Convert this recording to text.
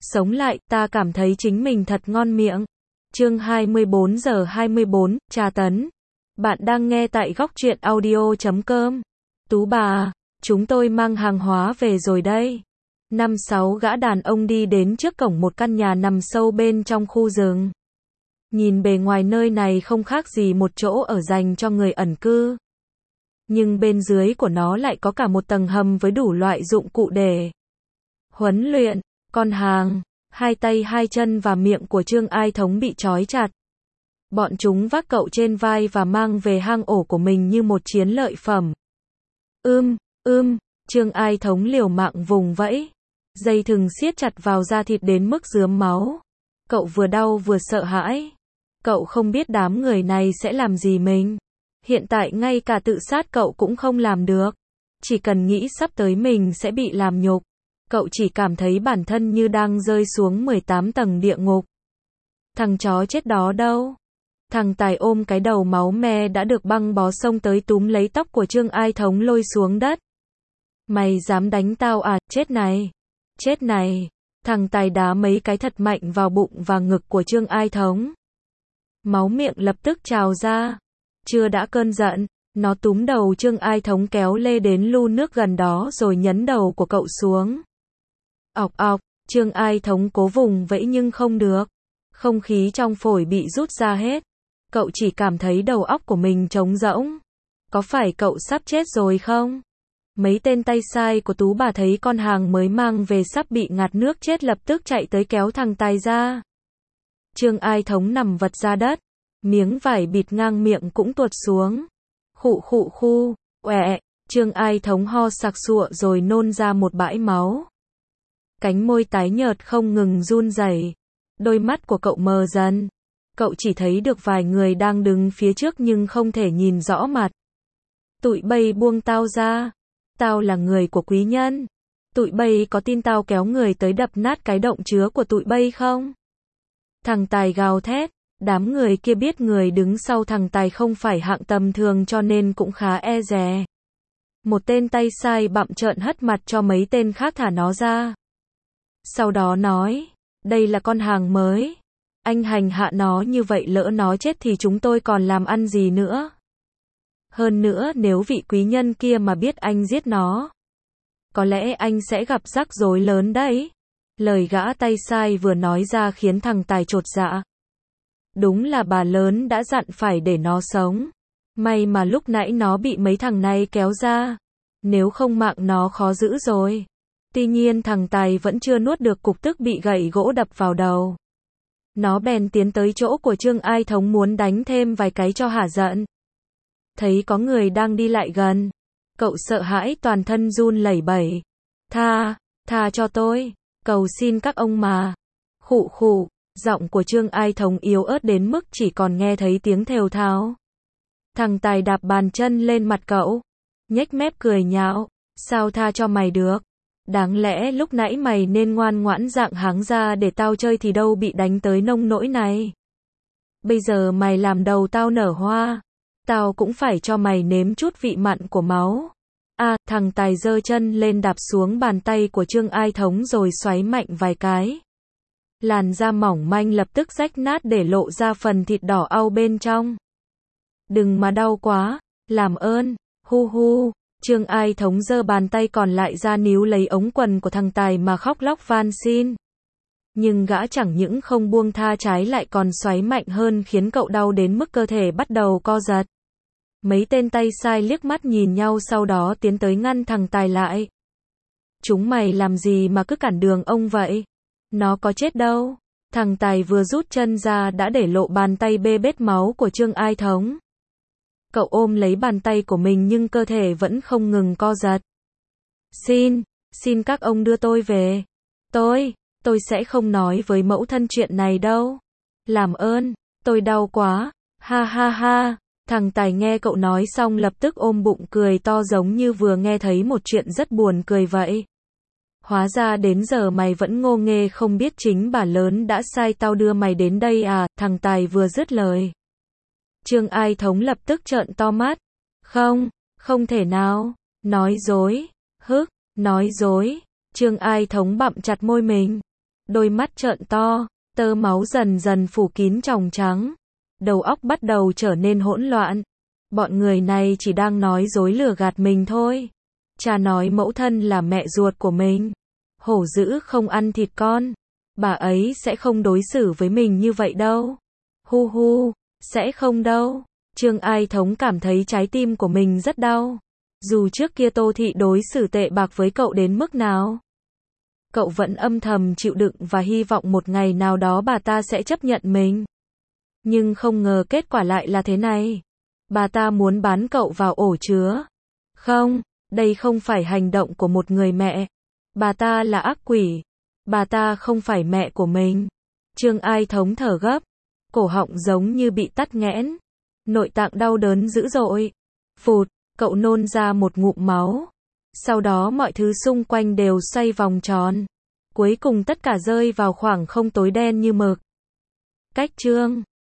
sống lại, ta cảm thấy chính mình thật ngon miệng. Chương 24:24, tra tấn. Bạn đang nghe tại góc truyện audio.com. Tú bà, chúng tôi mang hàng hóa về rồi đây. 5-6 gã đàn ông đi đến trước cổng một căn nhà nằm sâu bên trong khu rừng. Nhìn bề ngoài nơi này không khác gì một chỗ ở dành cho người ẩn cư. Nhưng bên dưới của nó lại có cả một tầng hầm với đủ loại dụng cụ để huấn luyện. Con hàng, hai tay hai chân và miệng của Trương Ai Thống bị trói chặt. Bọn chúng vác cậu trên vai và mang về hang ổ của mình như một chiến lợi phẩm. Trương Ai Thống liều mạng vùng vẫy. Dây thừng siết chặt vào da thịt đến mức rướm máu. Cậu vừa đau vừa sợ hãi. Cậu không biết đám người này sẽ làm gì mình. Hiện tại ngay cả tự sát cậu cũng không làm được. Chỉ cần nghĩ sắp tới mình sẽ bị làm nhục. Cậu chỉ cảm thấy bản thân như đang rơi xuống 18 tầng địa ngục. Thằng chó chết đó đâu? Thằng Tài ôm cái đầu máu me đã được băng bó xông tới túm lấy tóc của Trương Ai Thống lôi xuống đất. Mày dám đánh tao à? Chết này! Chết này! Thằng Tài đá mấy cái thật mạnh vào bụng và ngực của Trương Ai Thống. Máu miệng lập tức trào ra. Chưa đã cơn giận, nó túm đầu Trương Ai Thống kéo lê đến lu nước gần đó rồi nhấn đầu của cậu xuống. Ọc ọc, Trương Ai Thống cố vùng vẫy nhưng không được. Không khí trong phổi bị rút ra hết. Cậu chỉ cảm thấy đầu óc của mình trống rỗng. Có phải cậu sắp chết rồi không? Mấy tên tay sai của Tú bà thấy con hàng mới mang về sắp bị ngạt nước chết lập tức chạy tới kéo thằng Tài ra. Trương Ai Thống nằm vật ra đất. Miếng vải bịt ngang miệng cũng tuột xuống. Khụ, oẹ, Trương Ai Thống ho sặc sụa rồi nôn ra một bãi máu. Cánh môi tái nhợt không ngừng run rẩy. Đôi mắt của cậu mờ dần. Cậu chỉ thấy được vài người đang đứng phía trước nhưng không thể nhìn rõ mặt. Tụi bay buông tao ra. Tao là người của quý nhân. Tụi bay có tin tao kéo người tới đập nát cái động chứa của tụi bay không? Thằng Tài gào thét. Đám người kia biết người đứng sau thằng Tài không phải hạng tầm thường cho nên cũng khá e dè. Một tên tay sai bặm trợn hất mặt cho mấy tên khác thả nó ra. Sau đó nói, đây là con hàng mới. Anh hành hạ nó như vậy lỡ nó chết thì chúng tôi còn làm ăn gì nữa. Hơn nữa nếu vị quý nhân kia mà biết anh giết nó, có lẽ anh sẽ gặp rắc rối lớn đấy. Lời gã tay sai vừa nói ra khiến thằng Tài chột dạ. Đúng là bà lớn đã dặn phải để nó sống. May mà lúc nãy nó bị mấy thằng này kéo ra. Nếu không mạng nó khó giữ rồi. Tuy nhiên thằng Tài vẫn chưa nuốt được cục tức bị gậy gỗ đập vào đầu. Nó bèn tiến tới chỗ của Trương Ai Thống muốn đánh thêm vài cái cho hả giận. Thấy có người đang đi lại gần. Cậu sợ hãi toàn thân run lẩy bẩy. Tha cho tôi. Cầu xin các ông mà. Khụ. Giọng của Trương Ai Thống yếu ớt đến mức chỉ còn nghe thấy tiếng thều thào. Thằng Tài đạp bàn chân lên mặt cậu. Nhếch mép cười nhạo. Sao tha cho mày được? Đáng lẽ lúc nãy mày nên ngoan ngoãn dạng háng ra để tao chơi thì đâu bị đánh tới nông nỗi này. Bây giờ mày làm đầu tao nở hoa. Tao cũng phải cho mày nếm chút vị mặn của máu. Thằng Tài giơ chân lên đạp xuống bàn tay của Trương Ai Thống rồi xoáy mạnh vài cái. Làn da mỏng manh lập tức rách nát để lộ ra phần thịt đỏ au bên trong. Đừng mà đau quá, làm ơn, hu. Trương Ai Thống giơ bàn tay còn lại ra níu lấy ống quần của thằng Tài mà khóc lóc van xin. Nhưng gã chẳng những không buông tha trái lại còn xoáy mạnh hơn khiến cậu đau đến mức cơ thể bắt đầu co giật. Mấy tên tay sai liếc mắt nhìn nhau sau đó tiến tới ngăn thằng Tài lại. Chúng mày làm gì mà cứ cản đường ông vậy? Nó có chết đâu. Thằng Tài vừa rút chân ra đã để lộ bàn tay bê bết máu của Trương Ai Thống. Cậu ôm lấy bàn tay của mình nhưng cơ thể vẫn không ngừng co giật. Xin các ông đưa tôi về. Tôi sẽ không nói với mẫu thân chuyện này đâu. Làm ơn, tôi đau quá. Ha. Thằng Tài nghe cậu nói xong lập tức ôm bụng cười to giống như vừa nghe thấy một chuyện rất buồn cười vậy. Hóa ra đến giờ mày vẫn ngô nghê không biết chính bà lớn đã sai tao đưa mày đến đây à? Thằng Tài vừa dứt lời. Trương Ai Thống lập tức trợn to mắt. Không thể nào. Nói dối. Nói dối. Trương Ai Thống bặm chặt môi mình. Đôi mắt trợn to, tơ máu dần dần phủ kín tròng trắng. Đầu óc bắt đầu trở nên hỗn loạn. Bọn người này chỉ đang nói dối lừa gạt mình thôi. Cha nói mẫu thân là mẹ ruột của mình. Hổ dữ không ăn thịt con. Bà ấy sẽ không đối xử với mình như vậy đâu. Hu hu, sẽ không đâu. Trương Ai Thống cảm thấy trái tim của mình rất đau. Dù trước kia Tô Thị đối xử tệ bạc với cậu đến mức nào, cậu vẫn âm thầm chịu đựng và hy vọng một ngày nào đó bà ta sẽ chấp nhận mình. Nhưng không ngờ kết quả lại là thế này. Bà ta muốn bán cậu vào ổ chứa. Không, đây không phải hành động của một người mẹ. Bà ta là ác quỷ. Bà ta không phải mẹ của mình. Trương Ai Thống thở gấp. Cổ họng giống như bị tắc nghẽn. Nội tạng đau đớn dữ dội. Phụt, cậu nôn ra một ngụm máu. Sau đó mọi thứ xung quanh đều xoay vòng tròn. Cuối cùng tất cả rơi vào khoảng không tối đen như mực. Cách chương